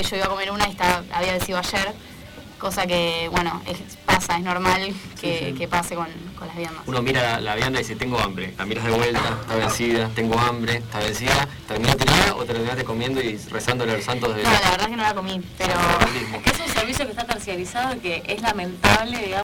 hoy yo iba a comer una y había vencido ayer, cosa que, bueno, pasa, es normal que pase con las viandas. Uno mira la vianda y dice, tengo hambre, la miras de vuelta, está vencida, tengo hambre, está vencida, ¿terminaste ya o terminaste comiendo y rezándole a los santos de No, la verdad es que no la comí, pero... Es que es un servicio que está terciarizado y que es lamentable, digamos.